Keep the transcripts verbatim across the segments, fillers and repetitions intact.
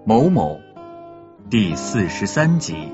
某某第四十三集。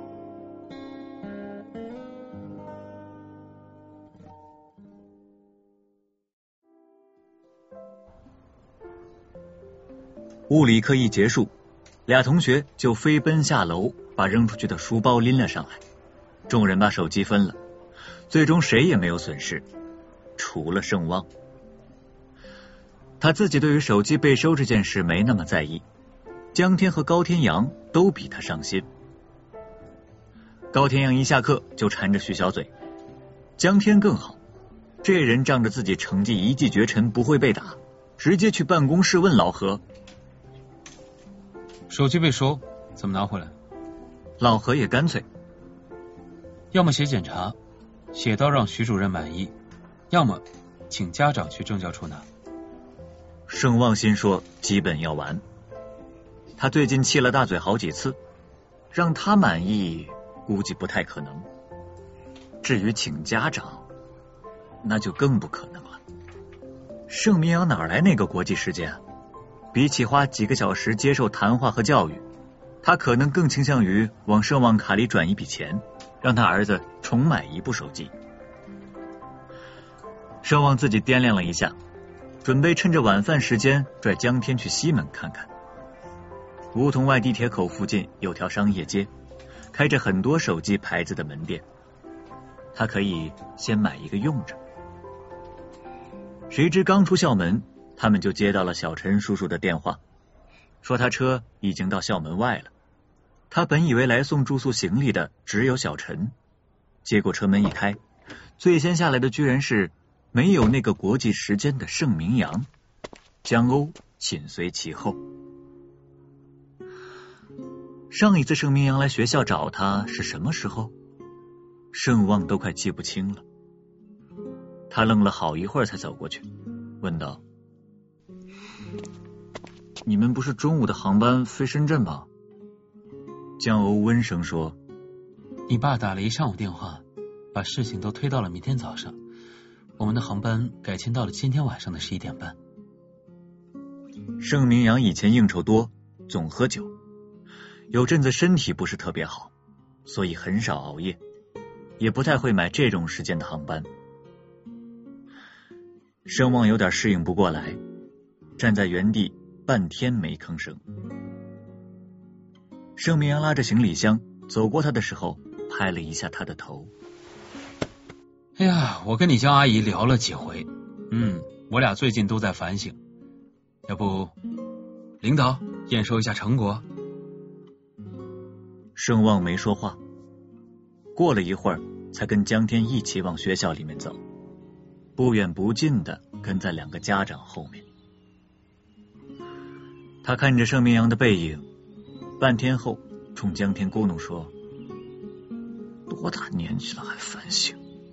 物理课一结束，俩同学就飞奔下楼，把扔出去的书包拎了上来。众人把手机分了，最终谁也没有损失，除了盛旺。他自己对于手机被收这件事没那么在意，江天和高天阳都比他上心。高天阳一下课就缠着徐小嘴，江天更好，这人仗着自己成绩一骑绝尘不会被打，直接去办公室问老何， 手机被收怎么拿回来？ 老何也干脆， 要么写检查，写到让徐主任满意，要么请家长去政教处拿。 盛旺心说基本要完，他最近气了大嘴好几次，让他满意估计不太可能，至于请家长那就更不可能了。盛明阳哪来那个国际时间啊？比起花几个小时接受谈话和教育，他可能更倾向于往盛旺卡里转一笔钱，让他儿子重买一部手机。盛旺自己掂量了一下，准备趁着晚饭时间拽江天去西门看看。梧桐外地铁口附近有条商业街，开着很多手机牌子的门店，他可以先买一个用着。谁知刚出校门，他们就接到了小陈叔叔的电话，说他车已经到校门外了。他本以为来送住宿行李的只有小陈，结果车门一开，最先下来的居然是没有那个国际时间的盛明阳，江欧紧随其后。上一次盛明阳来学校找他是什么时候？盛旺都快记不清了。他愣了好一会儿才走过去，问道：你们不是中午的航班飞深圳吗？江欧温声说： 你爸打了一上午电话，把事情都推到了明天早上，我们的航班改签到了今天晚上的十一点半。 盛明阳以前应酬多，总喝酒，有阵子身体不是特别好，所以很少熬夜，也不太会买这种时间的航班。盛旺有点适应不过来，站在原地半天没吭声。盛明阳拉着行李箱走过他的时候，拍了一下他的头。 哎呀，我跟你江阿姨聊了几回，嗯，我俩最近都在反省，要不领导验收一下成果？ 盛旺没说话，过了一会儿才跟江天一起往学校里面走，不远不近的跟在两个家长后面。他看着盛明阳的背影，半天后冲江天咕哝说：多大年纪了还反省？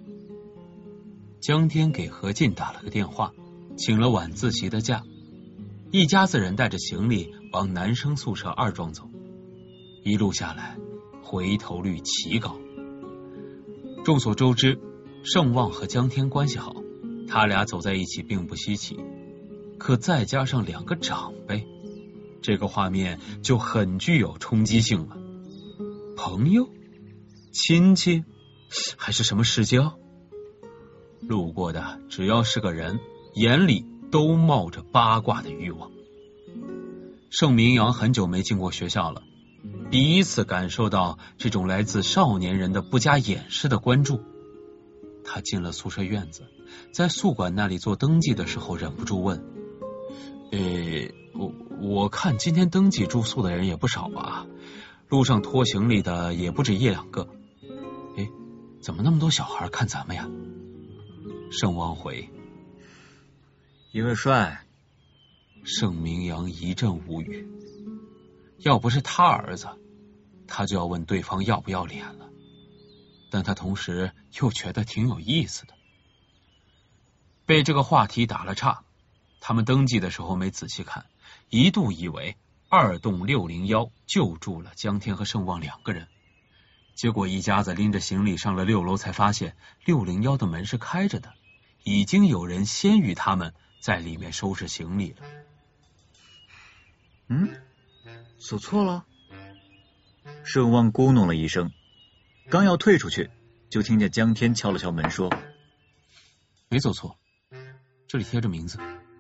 江天给何进打了个电话，请了晚自习的假，一家子人带着行李往男生宿舍二幢走，一路下来回头率奇高。众所周知，盛旺和江天关系好，他俩走在一起并不稀奇，可再加上两个长辈，这个画面就很具有冲击性了。朋友、亲戚，还是什么世交？路过的只要是个人，眼里都冒着八卦的欲望。盛明阳很久没进过学校了，第一次感受到这种来自少年人的不加掩饰的关注。他进了宿舍院子，在宿管那里做登记的时候忍不住问：呃，我我看今天登记住宿的人也不少啊，路上拖行李的也不止一两个，哎，怎么那么多小孩看咱们呀？盛旺回： 因为帅。 盛明阳一阵无语，要不是他儿子，他就要问对方要不要脸了，但他同时又觉得挺有意思的。被这个话题打了岔，他们登记的时候没仔细看，一度以为二栋六零一就住了江天和盛旺两个人，结果一家子拎着行李上了六楼，才发现六零一的门是开着的，已经有人先于他们在里面收拾行李了。 嗯， 走错了。盛望咕哝了一声，刚要退出去，就听见江天敲了敲门说： 没走错，这里贴着名字。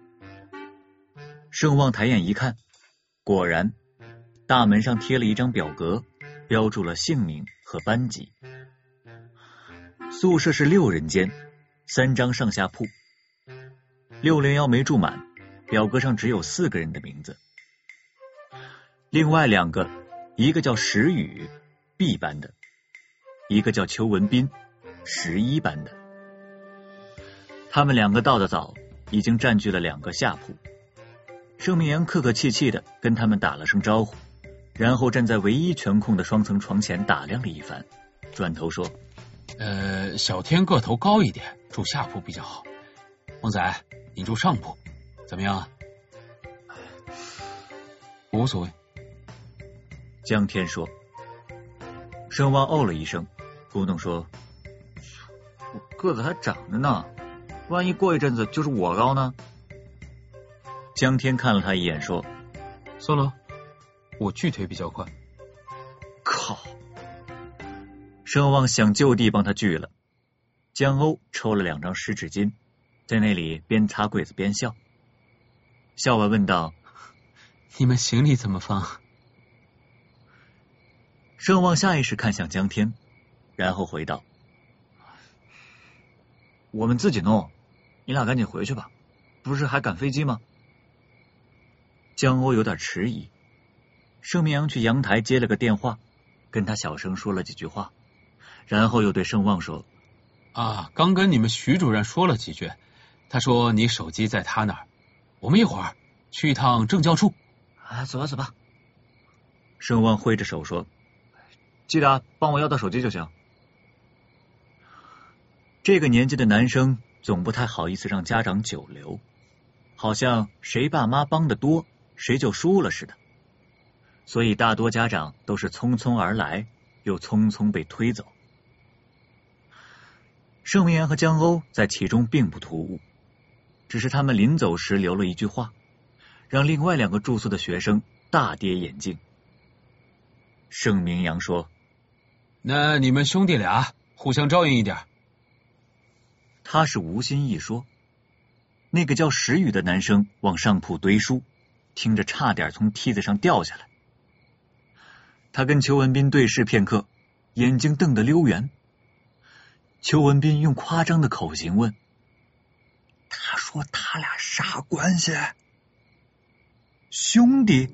盛望抬眼一看，果然大门上贴了一张表格，标注了姓名和班级。宿舍是六人间，三张上下铺，六零幺没住满，表格上只有四个人的名字。另外两个，一个叫石宇 B 班的，一个叫邱文斌十一班的。他们两个到的早，已经占据了两个下铺。盛明阳客客气气的跟他们打了声招呼，然后站在唯一全空的双层床前打量了一番，转头说： 呃，小天个头高一点，住下铺比较好。旺仔，你住上铺，怎么样啊？无所谓。 江天说。盛望哦了一声，咕哝说：我个子还长着呢，万一过一阵子就是我高呢？江天看了他一眼说： 算了，我锯腿比较快。 靠！盛望想就地帮他锯了。江欧抽了两张湿纸巾，在那里边擦柜子边笑，笑完问道： 你们行李怎么放？ 盛望下意识看向江天，然后回道：我们自己弄，你俩赶紧回去吧，不是还赶飞机吗？江欧有点迟疑，盛明阳去阳台接了个电话，跟他小声说了几句话，然后又对盛望说： 啊，刚跟你们徐主任说了几句，他说你手机在他那儿，我们一会儿去一趟政教处。 啊，走吧走吧。盛望挥着手说：记得帮我要到手机就行。这个年纪的男生总不太好意思让家长久留，好像谁爸妈帮的多谁就输了似的，所以大多家长都是匆匆而来，又匆匆被推走。盛明阳和江欧在其中并不突兀，只是他们临走时留了一句话，让另外两个住宿的学生大跌眼镜。盛明阳说： 那你们兄弟俩互相照应一点。 他是无心一说。那个叫石宇的男生往上铺堆书，听着差点从梯子上掉下来。他跟邱文斌对视片刻，眼睛瞪得溜圆。邱文斌用夸张的口型问：他说他俩啥关系？兄弟？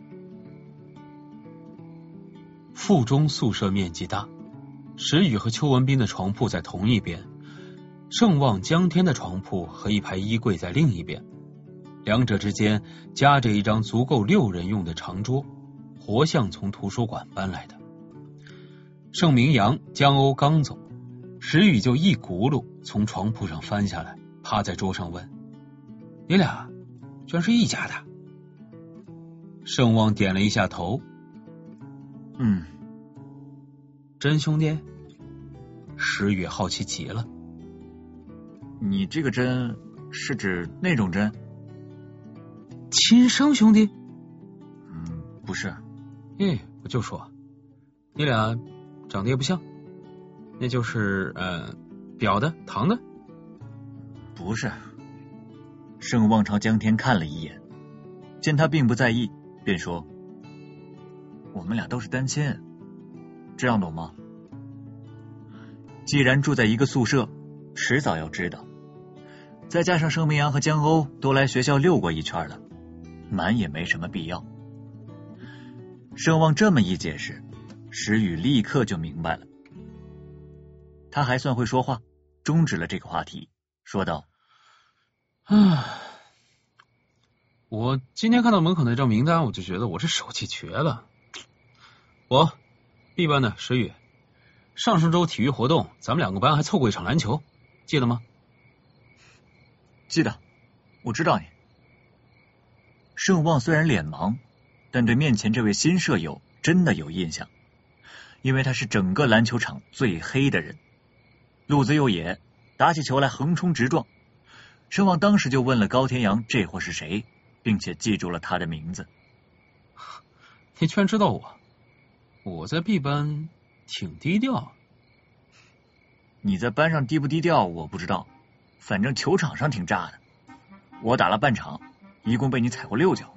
附中宿舍面积大，石宇和邱文斌的床铺在同一边，盛望江天的床铺和一排衣柜在另一边，两者之间夹着一张足够六人用的长桌，活像从图书馆搬来的。盛明阳、江欧刚走，石宇就一轱辘从床铺上翻下来，趴在桌上问：你俩居然是一家的？盛望点了一下头： 嗯。 真兄弟？石宇好奇极了。 你这个真是指那种真？ 亲生兄弟？ 嗯，不是。 哎，我就说你俩长得也不像，那就是呃表的堂的。 不是。盛望朝江天看了一眼，见他并不在意，便说：我们俩都是单亲，这样懂吗？既然住在一个宿舍，迟早要知道。再加上盛明阳和江欧都来学校溜过一圈了，瞒也没什么必要。盛望这么一解释，石宇立刻就明白了。他还算会说话，终止了这个话题，说道： 啊，我今天看到门口那张名单，我就觉得我这手气绝了。我 B 班的石宇，上上周体育活动咱们两个班还凑过一场篮球，记得吗？ 记得，我知道你。盛望虽然脸盲，但对面前这位新舍友真的有印象，因为他是整个篮球场最黑的人，路子又野，打起球来横冲直撞。盛望当时就问了高天阳这货是谁，并且记住了他的名字。 你居然知道我？我在 B 班挺低调。 你在班上低不低调我不知道，反正球场上挺炸的。我打了半场，一共被你踩过六脚。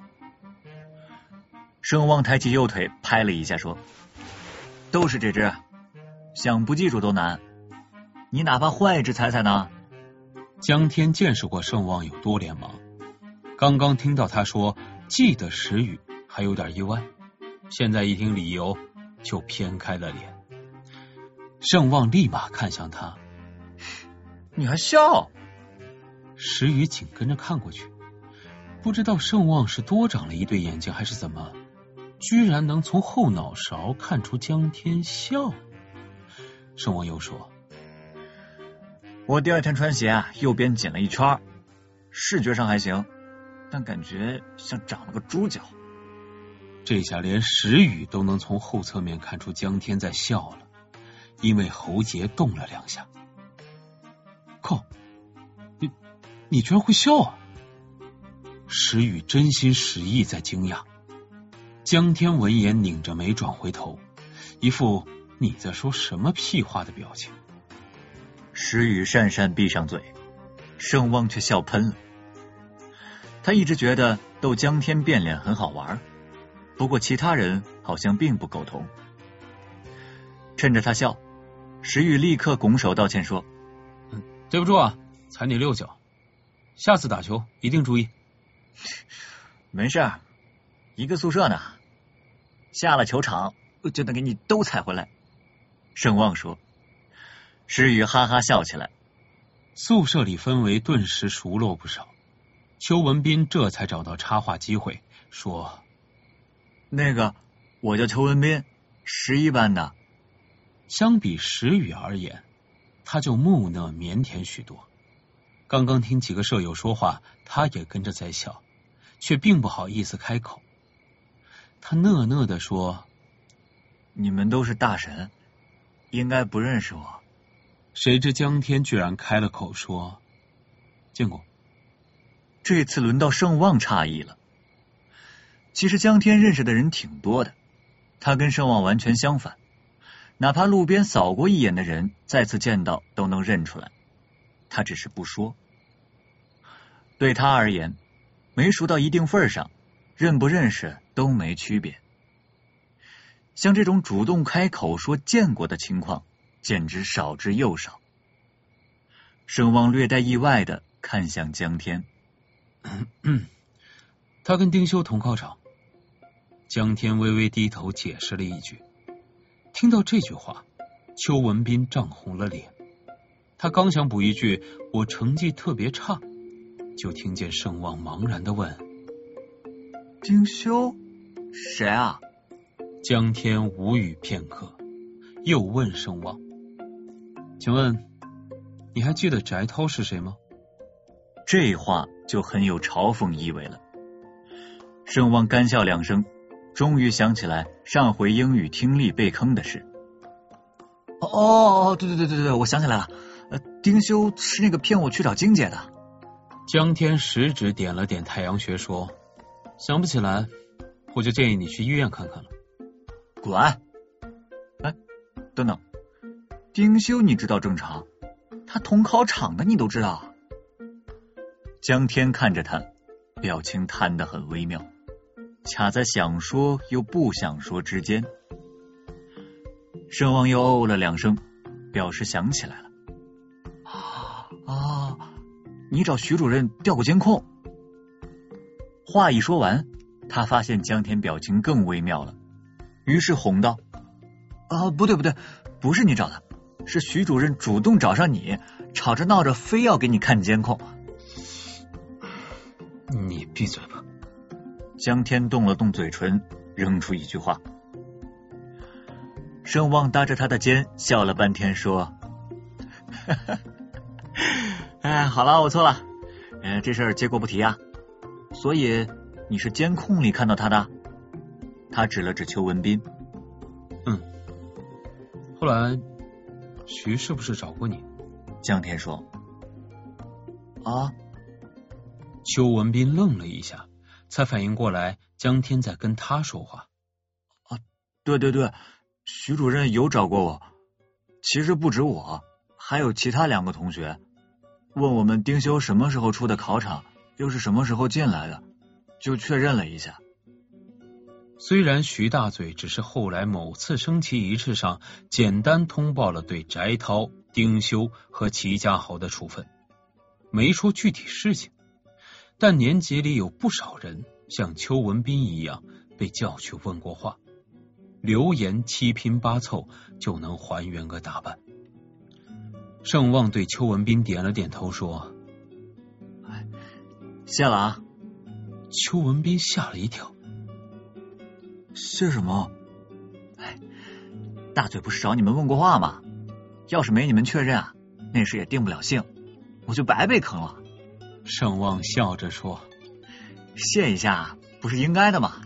盛旺抬起右腿拍了一下说，都是这只，想不记住都难，你哪怕换一只踩踩呢？ 江天见识过盛旺有多脸盲，刚刚听到他说记得时雨还有点意外，现在一听理由就偏开了脸。盛旺立马看向他， 你还笑？ 时雨紧跟着看过去，不知道盛旺是多长了一对眼睛还是怎么，居然能从后脑勺看出江天笑。盛旺又说， 我第二天穿鞋啊，右边紧了一圈，视觉上还行，但感觉像长了个猪脚。 这下连时雨都能从后侧面看出江天在笑了，因为喉结动了两下。靠，你你居然会笑啊！时雨真心实意在惊讶。江天闻言拧着眉转回头，一副你在说什么屁话的表情。 时雨讪讪闭上嘴，盛旺却笑喷了。他一直觉得逗江天变脸很好玩，不过其他人好像并不苟同。趁着他笑，时雨立刻拱手道歉说， 嗯，对不住啊，踩你六脚，下次打球一定注意。 没事，一个宿舍呢，下了球场就能给你都踩回来。盛旺说。时雨哈哈笑起来， 宿舍里氛围顿时熟络不少。邱文斌这才找到插话机会，说， 那个我叫邱文斌，十一班的。 相比时雨而言，他就木讷腼腆许多。刚刚听几个舍友说话，他也跟着在笑，却并不好意思开口。他讷讷地说， 你们都是大神，应该不认识我。 谁知江天居然开了口说，见过。 这次轮到盛旺诧异了。其实江天认识的人挺多的，他跟盛旺完全相反，哪怕路边扫过一眼的人，再次见到都能认出来，他只是不说。对他而言，没熟到一定份上，认不认识都没区别。像这种主动开口说见过的情况，简直少之又少。盛旺略带意外的看向江天， 他跟丁修同考场。江天微微低头解释了一句。听到这句话，邱文斌涨红了脸。他刚想补一句我成绩特别差，就听见盛旺茫然的问， 丁修谁啊？ 江天无语片刻，又问盛旺，请问你还记得翟涛是谁吗？ 这话就很有嘲讽意味了。盛旺干笑两声，终于想起来上回英语听力被坑的事。哦哦，对对对对对，我想起来了，呃，丁修是那个骗我去找金姐的。 江天食指点了点太阳穴说，想不起来，我就建议你去医院看看了。 滚！哎，等等，丁修你知道正常，他同考场的你都知道。江天看着他，表情摊得很微妙，卡在想说又不想说之间。盛旺又哦了两声，表示想起来了。啊，你找徐主任调过监控。话一说完，他发现江天表情更微妙了，于是哄道，啊，不对不对，不是你找的，是徐主任主动找上你，吵着闹着非要给你看监控。 你闭嘴吧。 江天动了动嘴唇，扔出一句话。盛旺搭着他的肩笑了半天说，哎，好了，我错了，呃，这事儿结果不提啊。所以你是监控里看到他的？他指了指邱文斌。 嗯，后来徐是不是找过你？ 江天说。啊？ 邱文斌愣了一下，才反应过来江天在跟他说话。 对对对，徐主任有找过我，其实不止我，还有其他两个同学，问我们丁修什么时候出的考场，又是什么时候进来的，就确认了一下。 虽然徐大嘴只是后来某次升旗仪式上简单通报了对翟涛、丁修和齐家豪的处分，没说具体事情，但年级里有不少人像邱文斌一样被叫去问过话，留言七拼八凑就能还原个大半。盛旺对邱文斌点了点头说： 哎，谢了啊。 邱文斌吓了一跳， 谢什么？哎，大嘴不是找你们问过话吗？要是没你们确认啊，那时也定不了性，我就白被坑了。 盛旺笑着说： 谢一下不是应该的吗？